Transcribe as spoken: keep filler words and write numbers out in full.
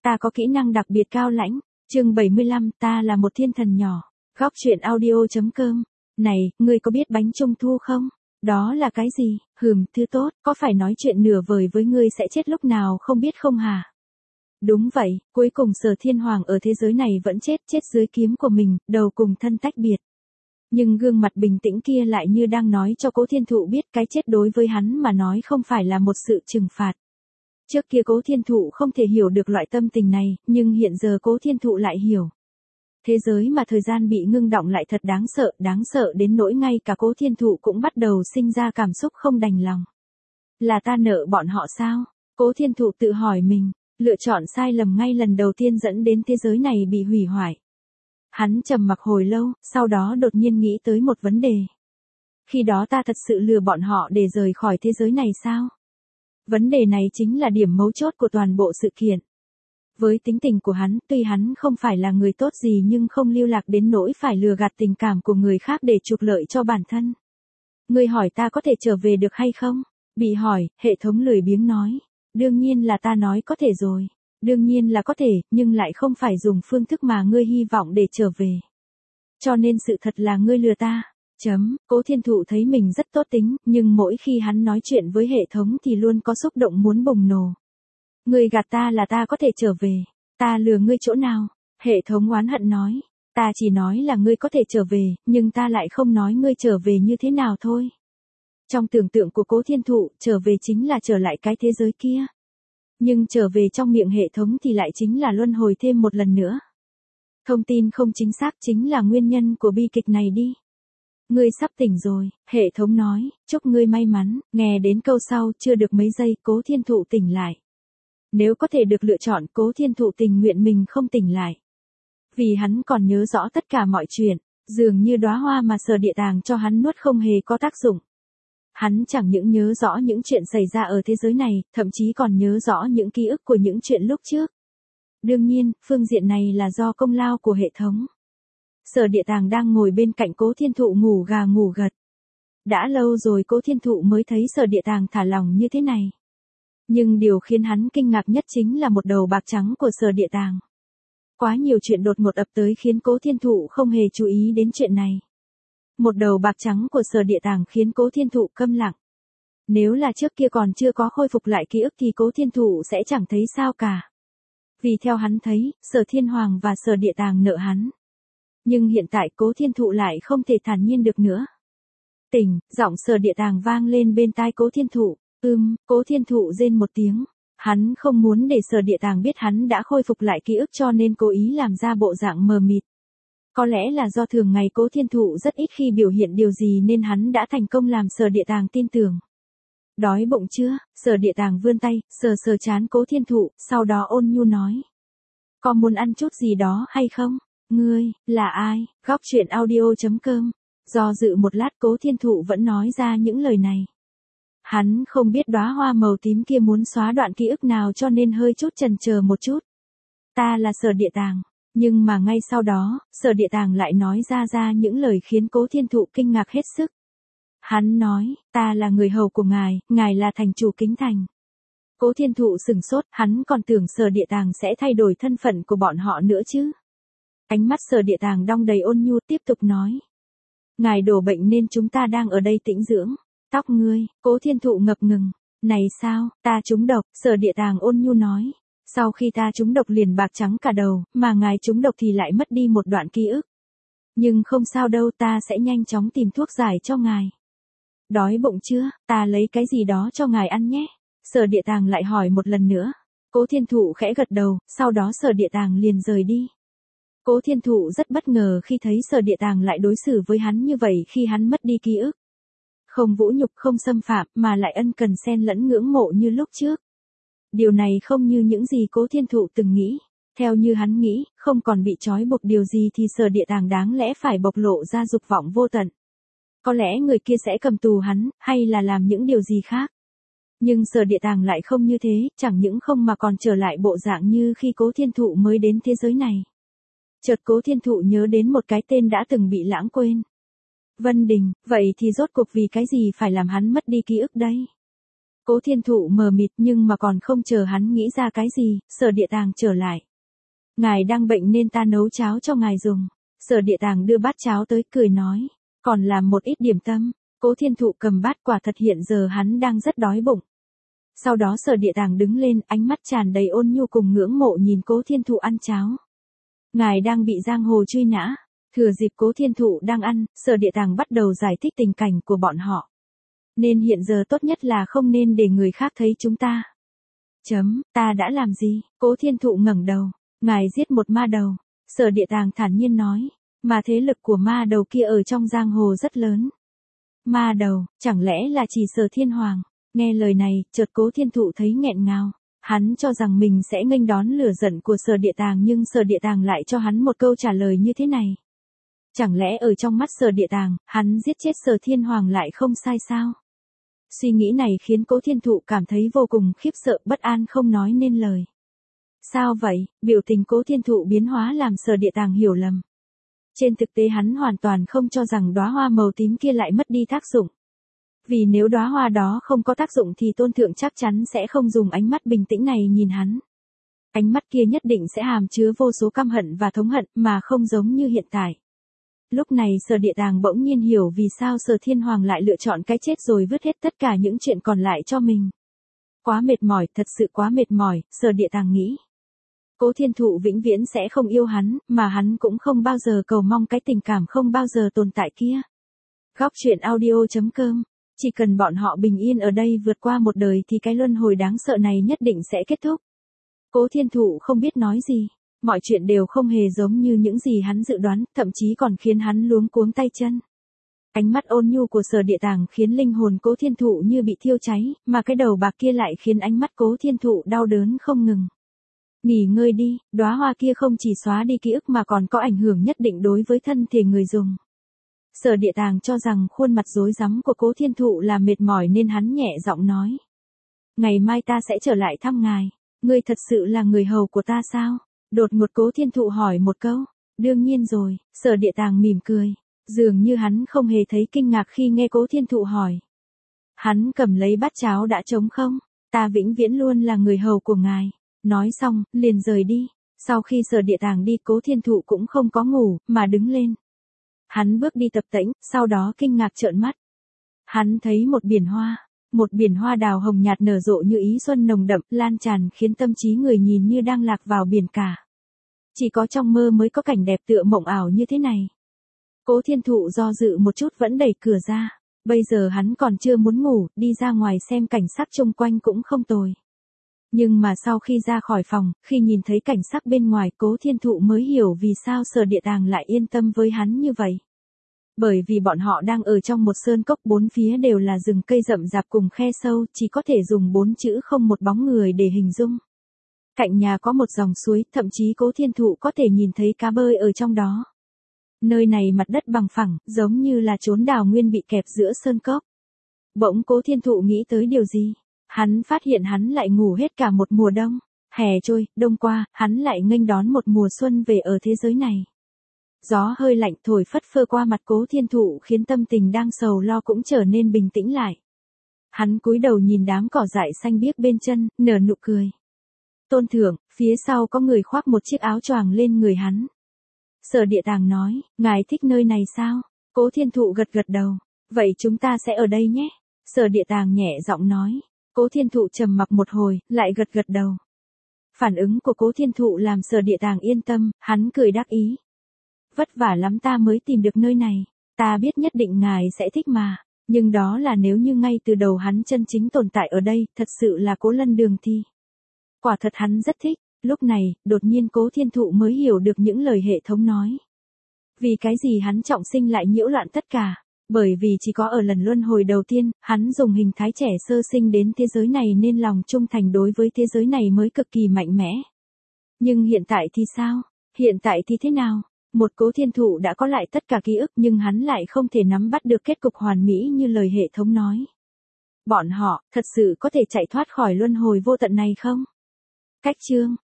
Ta có kỹ năng đặc biệt cao lãnh. Chương bảy mươi lăm, ta là một thiên thần nhỏ. Góc truyện audio chấm com. Này, ngươi có biết bánh trung thu không? Đó là cái gì? Hừm, thứ tốt, có phải nói chuyện nửa vời với ngươi sẽ chết lúc nào không biết không hả? Đúng vậy, cuối cùng Sở Thiên Hoàng ở thế giới này vẫn chết, chết dưới kiếm của mình, đầu cùng thân tách biệt. Nhưng gương mặt bình tĩnh kia lại như đang nói cho Cố Thiên Thụ biết cái chết đối với hắn mà nói không phải là một sự trừng phạt. Trước kia Cố Thiên Thụ không thể hiểu được loại tâm tình này, nhưng hiện giờ Cố Thiên Thụ lại hiểu. Thế giới mà thời gian bị ngưng đọng lại thật đáng sợ, đáng sợ đến nỗi ngay cả Cố Thiên Thụ cũng bắt đầu sinh ra cảm xúc không đành lòng. Là ta nợ bọn họ sao? Cố Thiên Thụ tự hỏi mình, lựa chọn sai lầm ngay lần đầu tiên dẫn đến thế giới này bị hủy hoại. Hắn trầm mặc hồi lâu, sau đó đột nhiên nghĩ tới một vấn đề. Khi đó ta thật sự lừa bọn họ để rời khỏi thế giới này sao? Vấn đề này chính là điểm mấu chốt của toàn bộ sự kiện. Với tính tình của hắn, tuy hắn không phải là người tốt gì nhưng không lưu lạc đến nỗi phải lừa gạt tình cảm của người khác để trục lợi cho bản thân. Ngươi hỏi ta có thể trở về được hay không? Bị hỏi, hệ thống lười biếng nói. Đương nhiên là ta nói có thể rồi. Đương nhiên là có thể, nhưng lại không phải dùng phương thức mà ngươi hy vọng để trở về. Cho nên sự thật là ngươi lừa ta. Chấm, Cố Thiên Thụ thấy mình rất tốt tính, nhưng mỗi khi hắn nói chuyện với hệ thống thì luôn có xúc động muốn bùng nổ. Ngươi gạt ta là ta có thể trở về. Ta lừa ngươi chỗ nào? Hệ thống oán hận nói. Ta chỉ nói là ngươi có thể trở về, nhưng ta lại không nói ngươi trở về như thế nào thôi. Trong tưởng tượng của Cố Thiên Thụ, trở về chính là trở lại cái thế giới kia. Nhưng trở về trong miệng hệ thống thì lại chính là luân hồi thêm một lần nữa. Thông tin không chính xác chính là nguyên nhân của bi kịch này đi. Ngươi sắp tỉnh rồi, hệ thống nói, chúc ngươi may mắn. Nghe đến câu sau, chưa được mấy giây, Cố Thiên Thụ tỉnh lại. Nếu có thể được lựa chọn, Cố Thiên Thụ tình nguyện mình không tỉnh lại. Vì hắn còn nhớ rõ tất cả mọi chuyện, dường như đóa hoa mà Sở Địa Tàng cho hắn nuốt không hề có tác dụng. Hắn chẳng những nhớ rõ những chuyện xảy ra ở thế giới này, thậm chí còn nhớ rõ những ký ức của những chuyện lúc trước. Đương nhiên, phương diện này là do công lao của hệ thống. Sở Địa Tàng đang ngồi bên cạnh Cố Thiên Thụ ngủ gà ngủ gật. Đã lâu rồi Cố Thiên Thụ mới thấy Sở Địa Tàng thả lỏng như thế này. Nhưng điều khiến hắn kinh ngạc nhất chính là một đầu bạc trắng của Sở Địa Tàng. Quá nhiều chuyện đột ngột ập tới khiến Cố Thiên Thụ không hề chú ý đến chuyện này. Một đầu bạc trắng của Sở Địa Tàng khiến Cố Thiên Thụ câm lặng. Nếu là trước kia còn chưa có khôi phục lại ký ức thì Cố Thiên Thụ sẽ chẳng thấy sao cả. Vì theo hắn thấy, Sở Thiên Hoàng và Sở Địa Tàng nợ hắn. Nhưng hiện tại Cố Thiên Thụ lại không thể thản nhiên được nữa. Tỉnh, giọng Sở Địa Tàng vang lên bên tai Cố Thiên Thụ. Ưm, Cố Thiên Thụ rên một tiếng. Hắn không muốn để Sở Địa Tàng biết hắn đã khôi phục lại ký ức cho nên cố ý làm ra bộ dạng mờ mịt. Có lẽ là do thường ngày Cố Thiên Thụ rất ít khi biểu hiện điều gì nên hắn đã thành công làm Sở Địa Tàng tin tưởng. Đói bụng chưa? Sở Địa Tàng vươn tay, sờ sờ trán Cố Thiên Thụ, sau đó ôn nhu nói. Có muốn ăn chút gì đó hay không? Ngươi, là ai? Góc truyện audio chấm com. Do dự một lát Cố Thiên Thụ vẫn nói ra những lời này. Hắn không biết đóa hoa màu tím kia muốn xóa đoạn ký ức nào cho nên hơi chút chần chờ một chút. Ta là Sở Địa Tàng. Nhưng mà ngay sau đó, Sở Địa Tàng lại nói ra ra những lời khiến Cố Thiên Thụ kinh ngạc hết sức. Hắn nói, ta là người hầu của ngài, ngài là thành chủ Kính Thành. Cố Thiên Thụ sừng sốt, hắn còn tưởng Sở Địa Tàng sẽ thay đổi thân phận của bọn họ nữa chứ. Ánh mắt Sở Địa Tàng đong đầy ôn nhu tiếp tục nói. Ngài đổ bệnh nên chúng ta đang ở đây tĩnh dưỡng. Tóc ngươi, Cố Thiên Thụ ngập ngừng. Này sao, ta trúng độc, Sở Địa Tàng ôn nhu nói. Sau khi ta trúng độc liền bạc trắng cả đầu, mà ngài trúng độc thì lại mất đi một đoạn ký ức. Nhưng không sao đâu, ta sẽ nhanh chóng tìm thuốc giải cho ngài. Đói bụng chưa, ta lấy cái gì đó cho ngài ăn nhé. Sở Địa Tàng lại hỏi một lần nữa. Cố Thiên Thụ khẽ gật đầu, sau đó Sở Địa Tàng liền rời đi. Cố Thiên Thụ rất bất ngờ khi thấy Sở Địa Tàng lại đối xử với hắn như vậy khi hắn mất đi ký ức. Không vũ nhục không xâm phạm mà lại ân cần xen lẫn ngưỡng mộ như lúc trước. Điều này không như những gì Cố Thiên Thụ từng nghĩ. Theo như hắn nghĩ, không còn bị trói buộc điều gì thì Sở Địa Tàng đáng lẽ phải bộc lộ ra dục vọng vô tận. Có lẽ người kia sẽ cầm tù hắn, hay là làm những điều gì khác. Nhưng Sở Địa Tàng lại không như thế, chẳng những không mà còn trở lại bộ dạng như khi Cố Thiên Thụ mới đến thế giới này. Chợt Cố Thiên Thụ nhớ đến một cái tên đã từng bị lãng quên. Vân Đình, vậy thì rốt cuộc vì cái gì phải làm hắn mất đi ký ức đây? Cố Thiên Thụ mờ mịt nhưng mà còn không chờ hắn nghĩ ra cái gì, Sở Địa Tàng trở lại. Ngài đang bệnh nên ta nấu cháo cho ngài dùng. Sở Địa Tàng đưa bát cháo tới cười nói. Còn làm một ít điểm tâm. Cố Thiên Thụ cầm bát, quả thật hiện giờ hắn đang rất đói bụng. Sau đó Sở Địa Tàng đứng lên, ánh mắt tràn đầy ôn nhu cùng ngưỡng mộ nhìn Cố Thiên Thụ ăn cháo. Ngài đang bị giang hồ truy nã. Thừa dịp Cố Thiên Thụ đang ăn, Sở Địa Tàng bắt đầu giải thích tình cảnh của bọn họ. Nên hiện giờ tốt nhất là không nên để người khác thấy chúng ta. Chấm, ta đã làm gì? Cố Thiên Thụ ngẩng đầu. Ngài giết một ma đầu. Sở Địa Tàng thản nhiên nói. Mà thế lực của ma đầu kia ở trong giang hồ rất lớn. Ma đầu, chẳng lẽ là chỉ Sở Thiên Hoàng? Nghe lời này, chợt Cố Thiên Thụ thấy nghẹn ngào. Hắn cho rằng mình sẽ nghênh đón lửa giận của Sở Địa Tàng nhưng Sở Địa Tàng lại cho hắn một câu trả lời như thế này. Chẳng lẽ ở trong mắt Sở Địa Tàng, hắn giết chết Sở Thiên Hoàng lại không sai sao? Suy nghĩ này khiến Cố Thiên Thụ cảm thấy vô cùng khiếp sợ, bất an không nói nên lời. Sao vậy? Biểu tình Cố Thiên Thụ biến hóa làm Sở Địa Tàng hiểu lầm. Trên thực tế hắn hoàn toàn không cho rằng đóa hoa màu tím kia lại mất đi tác dụng. Vì nếu đóa hoa đó không có tác dụng thì Tôn Thượng chắc chắn sẽ không dùng ánh mắt bình tĩnh này nhìn hắn. Ánh mắt kia nhất định sẽ hàm chứa vô số căm hận và thống hận mà không giống như hiện tại. Lúc này Sở Địa Tàng bỗng nhiên hiểu vì sao Sở Thiên Hoàng lại lựa chọn cái chết rồi vứt hết tất cả những chuyện còn lại cho mình. Quá mệt mỏi, thật sự quá mệt mỏi, Sở Địa Tàng nghĩ. Cố Thiên Thụ vĩnh viễn sẽ không yêu hắn, mà hắn cũng không bao giờ cầu mong cái tình cảm không bao giờ tồn tại kia. Góc truyện audio chấm com. Chỉ cần bọn họ bình yên ở đây vượt qua một đời thì cái luân hồi đáng sợ này nhất định sẽ kết thúc. Cố Thiên Thụ không biết nói gì. Mọi chuyện đều không hề giống như những gì hắn dự đoán, thậm chí còn khiến hắn luống cuống tay chân. Ánh mắt ôn nhu của Sở Địa Tàng khiến linh hồn Cố Thiên Thụ như bị thiêu cháy, mà cái đầu bạc kia lại khiến ánh mắt Cố Thiên Thụ đau đớn không ngừng. Nghỉ ngơi đi, đóa hoa kia không chỉ xóa đi ký ức mà còn có ảnh hưởng nhất định đối với thân thể người dùng. Sở Địa Tàng cho rằng khuôn mặt rối rắm của Cố Thiên Thụ là mệt mỏi nên hắn nhẹ giọng nói. Ngày mai ta sẽ trở lại thăm ngài, ngươi thật sự là người hầu của ta sao? Đột ngột Cố Thiên Thụ hỏi một câu. Đương nhiên rồi, Sở Địa Tàng mỉm cười. Dường như hắn không hề thấy kinh ngạc khi nghe Cố Thiên Thụ hỏi. Hắn cầm lấy bát cháo đã trống không? Ta vĩnh viễn luôn là người hầu của ngài. Nói xong, liền rời đi. Sau khi Sở Địa Tàng đi, Cố Thiên Thụ cũng không có ngủ, mà đứng lên. Hắn bước đi tập tễnh, sau đó kinh ngạc trợn mắt. Hắn thấy một biển hoa. Một biển hoa đào hồng nhạt nở rộ như ý xuân nồng đậm, lan tràn khiến tâm trí người nhìn như đang lạc vào biển cả. Chỉ có trong mơ mới có cảnh đẹp tựa mộng ảo như thế này. Cố Thiên Thụ do dự một chút vẫn đẩy cửa ra. Bây giờ hắn còn chưa muốn ngủ, đi ra ngoài xem cảnh sắc xung quanh cũng không tồi. Nhưng mà sau khi ra khỏi phòng, khi nhìn thấy cảnh sắc bên ngoài, Cố Thiên Thụ mới hiểu vì sao Sở Địa Tàng lại yên tâm với hắn như vậy. Bởi vì bọn họ đang ở trong một sơn cốc, bốn phía đều là rừng cây rậm rạp cùng khe sâu, chỉ có thể dùng bốn chữ không một bóng người để hình dung. Cạnh nhà có một dòng suối, thậm chí Cố Thiên Thụ có thể nhìn thấy cá bơi ở trong đó. Nơi này mặt đất bằng phẳng, giống như là chốn đào nguyên bị kẹp giữa sơn cốc. Bỗng Cố Thiên Thụ nghĩ tới điều gì? Hắn phát hiện hắn lại ngủ hết cả một mùa đông. Hè trôi, đông qua, hắn lại nghênh đón một mùa xuân về ở thế giới này. Gió hơi lạnh thổi phất phơ qua mặt Cố Thiên Thụ khiến tâm tình đang sầu lo cũng trở nên bình tĩnh lại. Hắn cúi đầu nhìn đám cỏ dại xanh biếc bên chân, nở nụ cười. Tôn Thượng, phía sau có người khoác một chiếc áo choàng lên người hắn. Sở Địa Tàng nói, ngài thích nơi này sao? Cố Thiên Thụ gật gật đầu. Vậy chúng ta sẽ ở đây nhé. Sở Địa Tàng nhẹ giọng nói. Cố Thiên Thụ trầm mặc một hồi, lại gật gật đầu. Phản ứng của Cố Thiên Thụ làm Sở Địa Tàng yên tâm, hắn cười đắc ý. Vất vả lắm ta mới tìm được nơi này, ta biết nhất định ngài sẽ thích mà, nhưng đó là nếu như ngay từ đầu hắn chân chính tồn tại ở đây, thật sự là Cố Lân Đường thì. Quả thật hắn rất thích, lúc này, đột nhiên Cố Thiên Thụ mới hiểu được những lời hệ thống nói. Vì cái gì hắn trọng sinh lại nhiễu loạn tất cả, bởi vì chỉ có ở lần luân hồi đầu tiên, hắn dùng hình thái trẻ sơ sinh đến thế giới này nên lòng trung thành đối với thế giới này mới cực kỳ mạnh mẽ. Nhưng hiện tại thì sao? Hiện tại thì thế nào? Một Cố Thiên Thụ đã có lại tất cả ký ức nhưng hắn lại không thể nắm bắt được kết cục hoàn mỹ như lời hệ thống nói. Bọn họ, thật sự có thể chạy thoát khỏi luân hồi vô tận này không? Cách chương